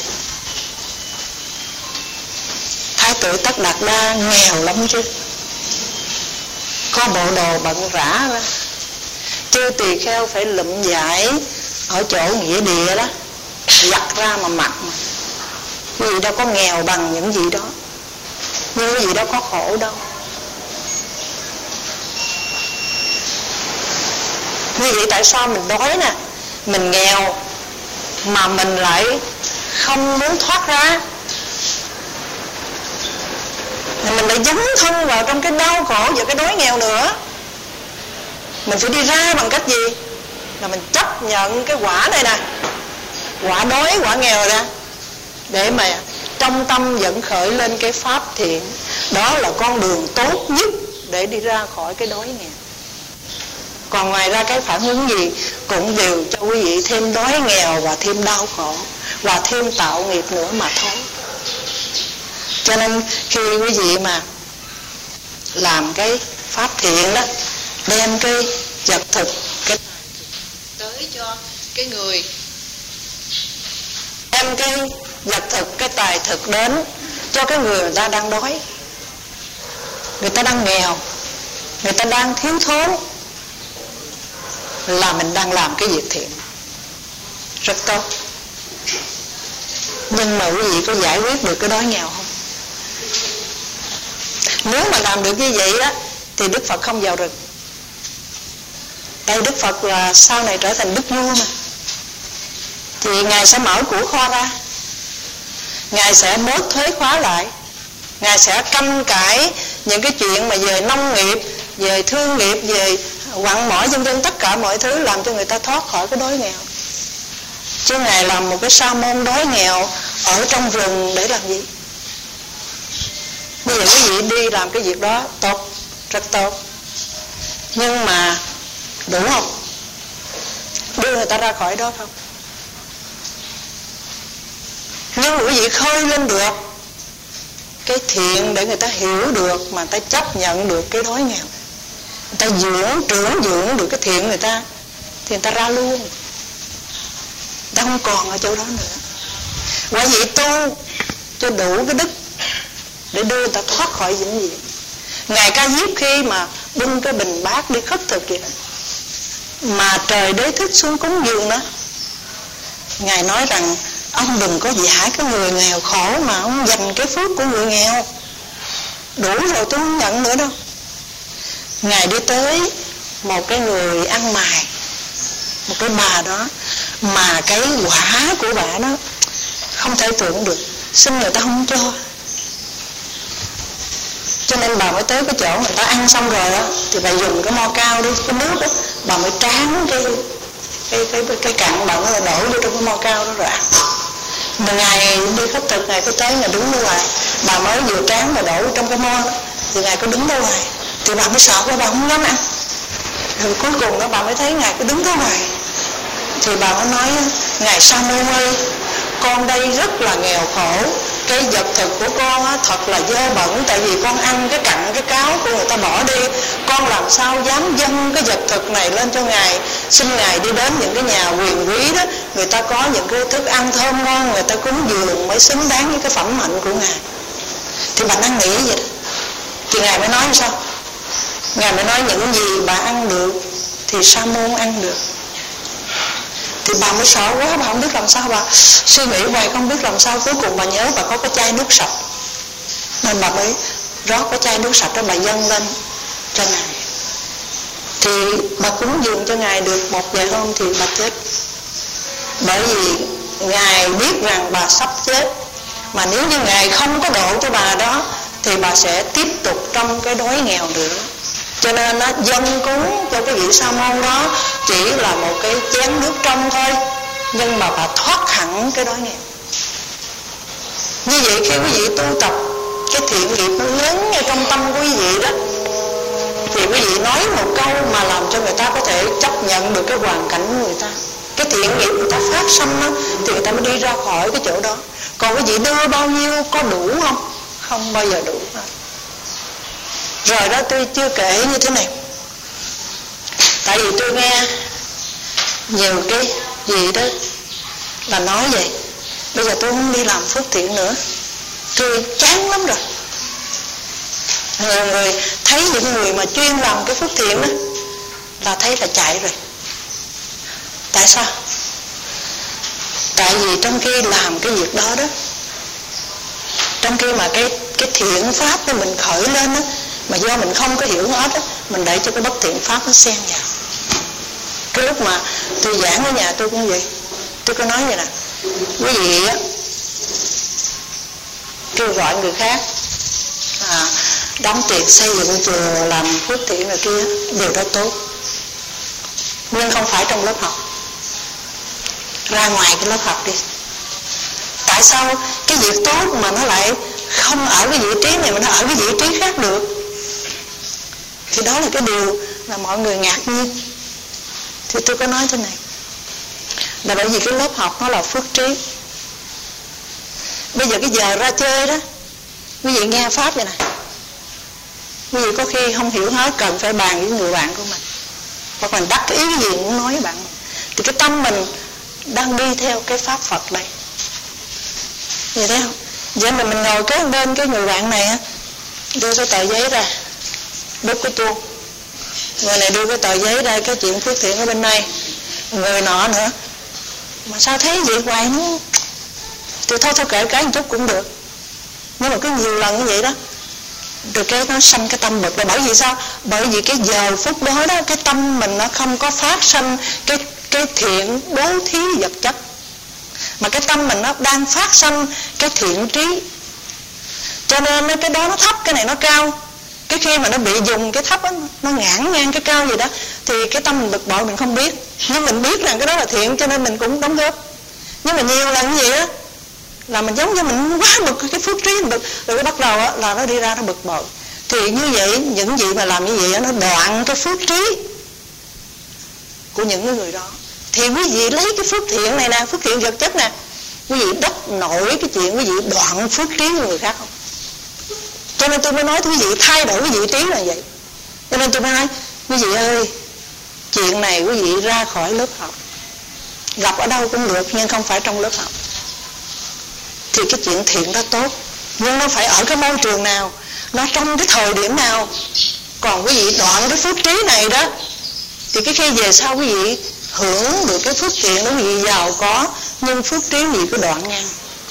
Thái tử Tất Đạt Đa nghèo lắm chứ, có bộ đồ bận rã ra, chư tỳ kheo phải lụm vải ở chỗ nghĩa địa đó giặt ra mà mặc mà. Quý vị đâu có nghèo bằng những gì đó, nhưng quý vị đâu có khổ đâu. Như vậy tại sao mình đói nè, mình nghèo mà mình lại không muốn thoát ra, mình lại dấn thân vào trong cái đau khổ và cái đói nghèo nữa. Mình phải đi ra bằng cách gì? Là mình chấp nhận cái quả này nè, quả đói, quả nghèo ra, để mà trong tâm vẫn khởi lên cái pháp thiện. Đó là con đường tốt nhất để đi ra khỏi cái đói nghèo. Còn ngoài ra cái phản ứng gì cũng đều cho quý vị thêm đói nghèo và thêm đau khổ và thêm tạo nghiệp nữa mà thôi. Cho nên khi quý vị mà làm cái pháp thiện đó, đem cái vật thực, cái tới cho cái người, đem cái vật thực, cái tài thực đến cho cái người người ta đang đói, người ta đang nghèo, người ta đang thiếu thốn, là mình đang làm cái việc thiện rất tốt. Nhưng mà quý vị có giải quyết được cái đói nghèo không? Nếu mà làm được như vậy đó thì Đức Phật không vào rừng. Tại Đức Phật là sau này trở thành Đức Vua mà, thì Ngài sẽ mở của kho ra, Ngài sẽ bớt thuế khóa lại, Ngài sẽ canh cải những cái chuyện mà về nông nghiệp, về thương nghiệp, về quặng mỏ vân vân, tất cả mọi thứ làm cho người ta thoát khỏi cái đói nghèo. Chứ Ngài làm một cái sa môn đói nghèo ở trong rừng để làm gì? Bây giờ quý vị đi làm cái việc đó tốt, rất tốt, nhưng mà đủ không? Đưa người ta ra khỏi đó không? Nhưng quý vị khơi lên được cái thiện để người ta hiểu được, mà người ta chấp nhận được cái đói nghèo, người ta dưỡng trưởng dưỡng được cái thiện người ta, thì người ta ra luôn, người ta không còn ở chỗ đó nữa. Quý vị tu cho đủ cái đức để đưa người ta thoát khỏi vĩnh viễn. Ngài Ca Diếp khi mà bưng cái bình bát đi khất thực vậy đó, mà trời đế thích xuống cúng dường đó, Ngài nói rằng ông đừng có dạy cái người nghèo khổ mà ông dành cái phước của người nghèo. Đủ rồi, tôi không nhận nữa đâu. Ngài đi tới một cái người ăn mày, một cái bà đó, mà cái quả của bà đó không thể tưởng được, xin người ta không cho. Cho nên bà mới tới cái chỗ người ta ăn xong rồi đó, thì bà dùng cái mo cao đi, cái nước đó, bà mới tráng cái cái cái cái cặn bẩn rồi đổ vô trong cái mo cao đó rồi ăn. Mà Ngài đi khất thực, Ngài có tới, Ngài đứng ở ngoài, bà mới vừa tráng mà đổ trong cái mo đó, thì Ngài có đứng ở ngoài, thì bà mới sợ quá, bà không dám ăn. Rồi cuối cùng đó bà mới thấy Ngài cứ đứng ở ngoài, thì bà mới nói: Ngài Sa Môn ơi, con đây rất là nghèo khổ, cái vật thực của con á, thật là dơ bẩn, tại vì con ăn cái cặn cái cáo của người ta bỏ đi, con làm sao dám dâng cái vật thực này lên cho Ngài. Xin Ngài đi đến những cái nhà quyền quý đó, người ta có những cái thức ăn thơm ngon, người ta cúng dường mới xứng đáng với cái phẩm hạnh của Ngài. Thì bà đang nghĩ vậy đó. Thì Ngài mới nói sao? Ngài mới nói những gì bà ăn được thì Sa Môn ăn được. Thì bà mới sợ quá, bà không biết làm sao, bà suy nghĩ hoài không biết làm sao. Cuối cùng bà nhớ bà có cái chai nước sạch, nên bà mới rót cái chai nước sạch đó, bà dâng lên cho Ngài. Thì bà cúng dường cho Ngài được một vài hôm thì bà chết. Bởi vì Ngài biết rằng bà sắp chết, mà nếu như Ngài không có độ cho bà đó thì bà sẽ tiếp tục trong cái đói nghèo nữa. Cho nên nó dâng cúng cho cái vị Sa Môn đó chỉ là một cái chén nước trong thôi, nhưng mà bà thoát hẳn cái đói nghèo. Như vậy khi quý vị tu tập, cái thiện nghiệp nó lớn ngay trong tâm của quý vị đó, thì quý vị nói một câu mà làm cho người ta có thể chấp nhận được cái hoàn cảnh của người ta. Cái thiện nghiệp người ta phát sanh đó, thì người ta mới đi ra khỏi cái chỗ đó. Còn quý vị đưa bao nhiêu có đủ không? Không bao giờ đủ. Rồi đó, tôi chưa kể như thế này, tại vì tôi nghe nhiều cái gì đó là nói vậy. Bây giờ tôi không đi làm phước thiện nữa, tôi chán lắm rồi. Nhiều người thấy những người mà chuyên làm cái phước thiện đó là thấy là chạy rồi. Tại sao? Tại vì trong khi làm cái việc đó đó, trong khi mà cái cái thiện pháp đó mình khởi lên đó, mà do mình không có hiểu hết á, mình để cho cái bất thiện pháp nó xen vào. Cái lúc mà tôi giảng ở nhà tôi cũng vậy, tôi có nói vậy nè: quý vị á kêu gọi người khác à, đóng tiền xây dựng chùa, làm phước thiện này kia, điều đó tốt, nhưng không phải trong lớp học. Ra ngoài cái lớp học đi. Tại sao cái việc tốt mà nó lại không ở cái vị trí này mà nó ở cái vị trí khác được? Thì đó là cái điều mà mọi người ngạc nhiên. Thì tôi có nói thế này, là bởi vì cái lớp học nó là phước trí. Bây giờ cái giờ ra chơi đó, quý vị nghe pháp vậy nè, quý vị có khi không hiểu hết, cần phải bàn với người bạn của mình, hoặc mình đắc ý cái gì muốn nói với bạn mình, thì cái tâm mình đang đi theo cái pháp Phật đây. Vậy thấy không? Vậy mà mình ngồi kế bên cái người bạn này á, đưa cái tờ giấy ra, đút cái chuông, người này đưa cái tờ giấy ra, cái chuyện phước thiện ở bên này, người nọ nữa. Mà sao thấy vậy hoài nó, thì thôi thôi kể cái một chút cũng được, nhưng mà cứ nhiều lần như vậy đó, rồi cái nó sanh cái tâm bực. Là bởi vì sao? Bởi vì cái giờ phút đó đó, cái tâm mình nó không có phát sanh cái cái thiện bố thí vật chất, mà cái tâm mình nó đang phát sanh cái thiện trí. Cho nên cái đó nó thấp, cái này nó cao. Cái khi mà nó bị dùng cái thấp đó, nó ngãn ngang cái cao gì đó, thì cái tâm mình bực bội mình không biết, nhưng mình biết rằng cái đó là thiện, cho nên mình cũng đóng góp. Nhưng mà nhiều lần như vậy á, là mình giống như mình quá bực, cái phước trí mình bực, rồi cái bắt đầu á, là nó đi ra nó bực bội. Thì như vậy, những gì mà làm như vậy á, nó đoạn cái phước trí của những người đó. Thì quý vị lấy cái phước thiện này nè, phước thiện vật chất nè, quý vị đắp nổi cái chuyện quý vị đoạn phước trí của người khác không? Cho nên tôi mới nói quý vị thay đổi cái vị trí là vậy. Cho nên tôi mới nói quý vị ơi, chuyện này quý vị ra khỏi lớp học, gặp ở đâu cũng được nhưng không phải trong lớp học, thì cái chuyện thiện đó tốt, nhưng nó phải ở cái môi trường nào, nó trong cái thời điểm nào. Còn quý vị đoạn cái phước trí này đó, thì cái khi về sau quý vị hưởng được cái phước thiện đó, quý vị giàu có, nhưng phước trí quý vị cứ đoạn ngang.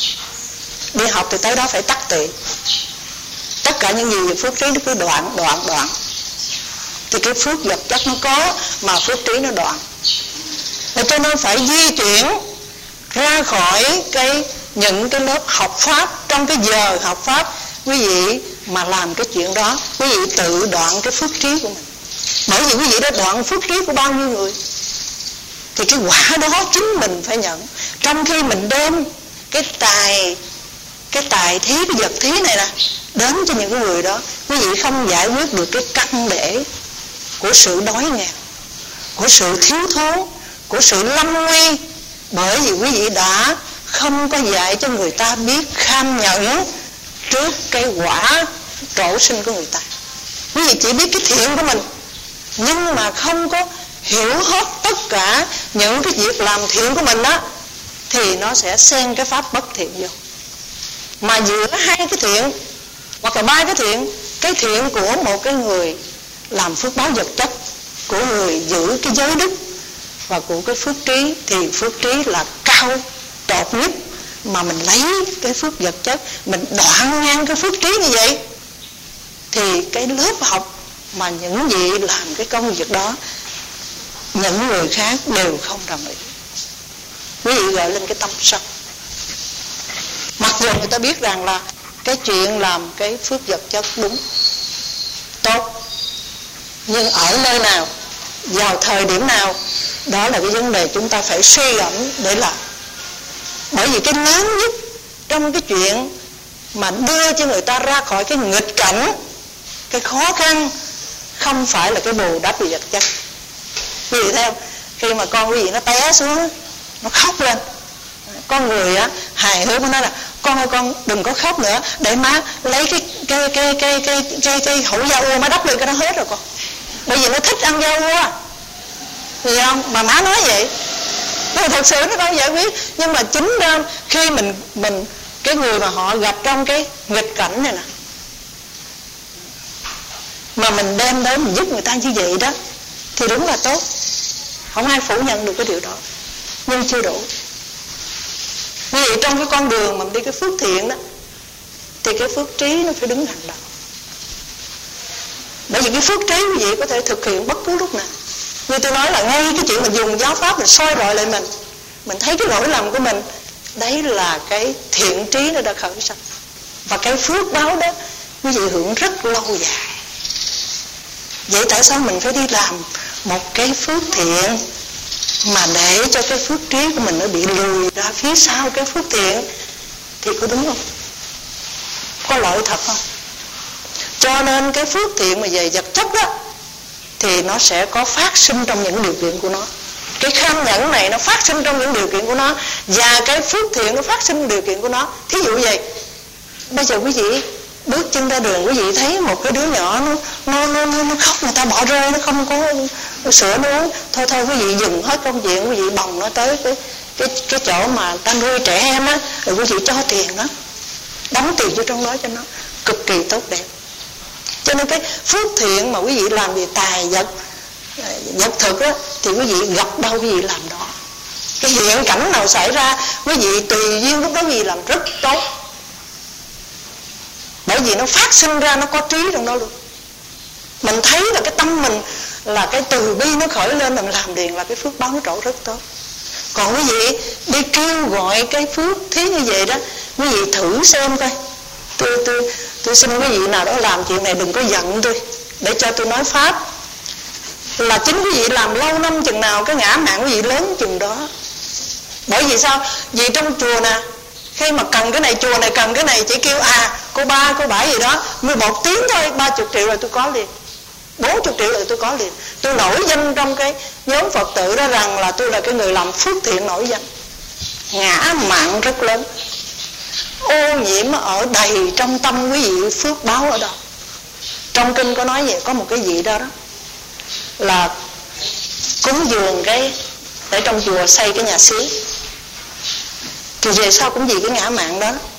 Đi học thì tới đó phải tắt tị, tất cả những gì về phước trí nó cứ đoạn đoạn đoạn, thì cái phước vật chất nó có mà phước trí nó đoạn. Và cho nên phải di chuyển ra khỏi cái những cái lớp học pháp. Trong cái giờ học pháp quý vị mà làm cái chuyện đó, quý vị tự đoạn cái phước trí của mình. Bởi vì quý vị đã đoạn phước trí của bao nhiêu người, thì cái quả đó chính mình phải nhận. Trong khi mình đem cái tài cái tài thí, cái vật thí này nè đến cho những cái người đó, quý vị không giải quyết được cái căn để của sự đói nghèo, của sự thiếu thốn, của sự lâm nguy. Bởi vì quý vị đã không có dạy cho người ta biết kham nhẫn trước cái quả trổ sinh của người ta. Quý vị chỉ biết cái thiện của mình, nhưng mà không có hiểu hết tất cả những cái việc làm thiện của mình đó, thì nó sẽ xen cái pháp bất thiện vô. Mà giữa hai cái thiện hoặc là ba cái thiện, cái thiện của một cái người làm phước báo vật chất, của người giữ cái giới đức, và của cái phước trí, thì phước trí là cao tột nhất. Mà mình lấy cái phước vật chất, mình đoạn ngang cái phước trí như vậy, thì cái lớp học mà những vị làm cái công việc đó, những người khác đều không đồng ý. Quý vị gọi lên cái tâm sân. Mặc dù người ta biết rằng là cái chuyện làm cái phước vật chất đúng, tốt, nhưng ở nơi nào, vào thời điểm nào, đó là cái vấn đề chúng ta phải suy gẫm để làm. Bởi vì cái lớn nhất trong cái chuyện mà đưa cho người ta ra khỏi cái nghịch cảnh, cái khó khăn, không phải là cái bù đắp về vật chất. Quý vị thấy không? Khi mà con quý vị nó té xuống, nó khóc lên, con người á hài hước, nó nói là con ơi con đừng có khóc nữa, để má lấy cái cái cái cái cái cái cái hũ da ua má đắp lên cái nó hết rồi con. Bởi vì nó thích ăn da ua, hiểu không? Mà má nói vậy, nhưng thật sự nó không giải quyết. Nhưng mà chính ra khi mình mình cái người mà họ gặp trong cái nghịch cảnh này nè, mà mình đem đến mình giúp người ta như vậy đó, thì đúng là tốt, không ai phủ nhận được cái điều đó, nhưng chưa đủ. Như vậy trong cái con đường mà mình đi cái phước thiện đó, thì cái phước trí nó phải đứng hàng đầu. Bởi vì cái phước trí quý vị có thể thực hiện bất cứ lúc nào. Như tôi nói là ngay cái chuyện mình dùng giáo pháp mình soi rọi lại mình, mình thấy cái lỗi lầm của mình, đấy là cái thiện trí nó đã khởi sanh. Và cái phước báo đó quý vị hưởng rất lâu dài. Vậy tại sao mình phải đi làm một cái phước thiện mà để cho cái phước trí của mình nó bị lùi ra phía sau cái phước thiện, thì có đúng không? Có lỗi thật không? Cho nên cái phước thiện mà về vật chất đó, thì nó sẽ có phát sinh trong những điều kiện của nó. Cái kham nhẫn này nó phát sinh trong những điều kiện của nó, và cái phước thiện nó phát sinh điều kiện của nó. Thí dụ vậy, bây giờ quý vị bước chân ra đường, quý vị thấy một cái đứa nhỏ nó nó nó, nó khóc, người ta bỏ rơi, nó không có sữa nó uống, thôi thôi quý vị dừng hết công chuyện, quý vị bồng nó tới cái cái cái chỗ mà ta nuôi trẻ em á, rồi quý vị cho tiền đó, đóng tiền vô trong đó cho nó, cực kỳ tốt đẹp. Cho nên cái phước thiện mà quý vị làm về tài vật vật thực á, thì quý vị gặp đâu quý vị làm đó. Cái hiện cảnh nào xảy ra, quý vị tùy duyên lúc đó quý vị làm rất tốt. Bởi vì nó phát sinh ra, nó có trí trong đó luôn. Mình thấy là cái tâm mình là cái từ bi nó khởi lên, mình làm liền là cái phước báo nó trổ rất tốt. Còn quý vị đi kêu gọi cái phước thí như vậy đó, quý vị thử xem coi. Tôi tôi tôi xin quý vị nào đó làm chuyện này đừng có giận tôi, để cho tôi nói pháp. Là chính quý vị làm lâu năm chừng nào, cái ngã mạn quý vị lớn chừng đó. Bởi vì sao? Vì trong chùa nè, khi mà cần cái này, chùa này cần cái này, chỉ kêu à cô ba, cô bảy gì đó, mười một tiếng thôi, ba chục triệu là tôi có liền, bốn chục triệu là tôi có liền. Tôi nổi danh trong cái nhóm Phật tử đó rằng là tôi là cái người làm phước thiện nổi danh. ngã mạn rất lớn. Ô nhiễm ở đầy trong tâm quý vị, phước báo ở đâu? Trong kinh có nói vậy, có một cái vị đó đó là cúng dường cái ở trong chùa xây cái nhà xứ, thì về sau cũng vì cái ngã mạn đó, đó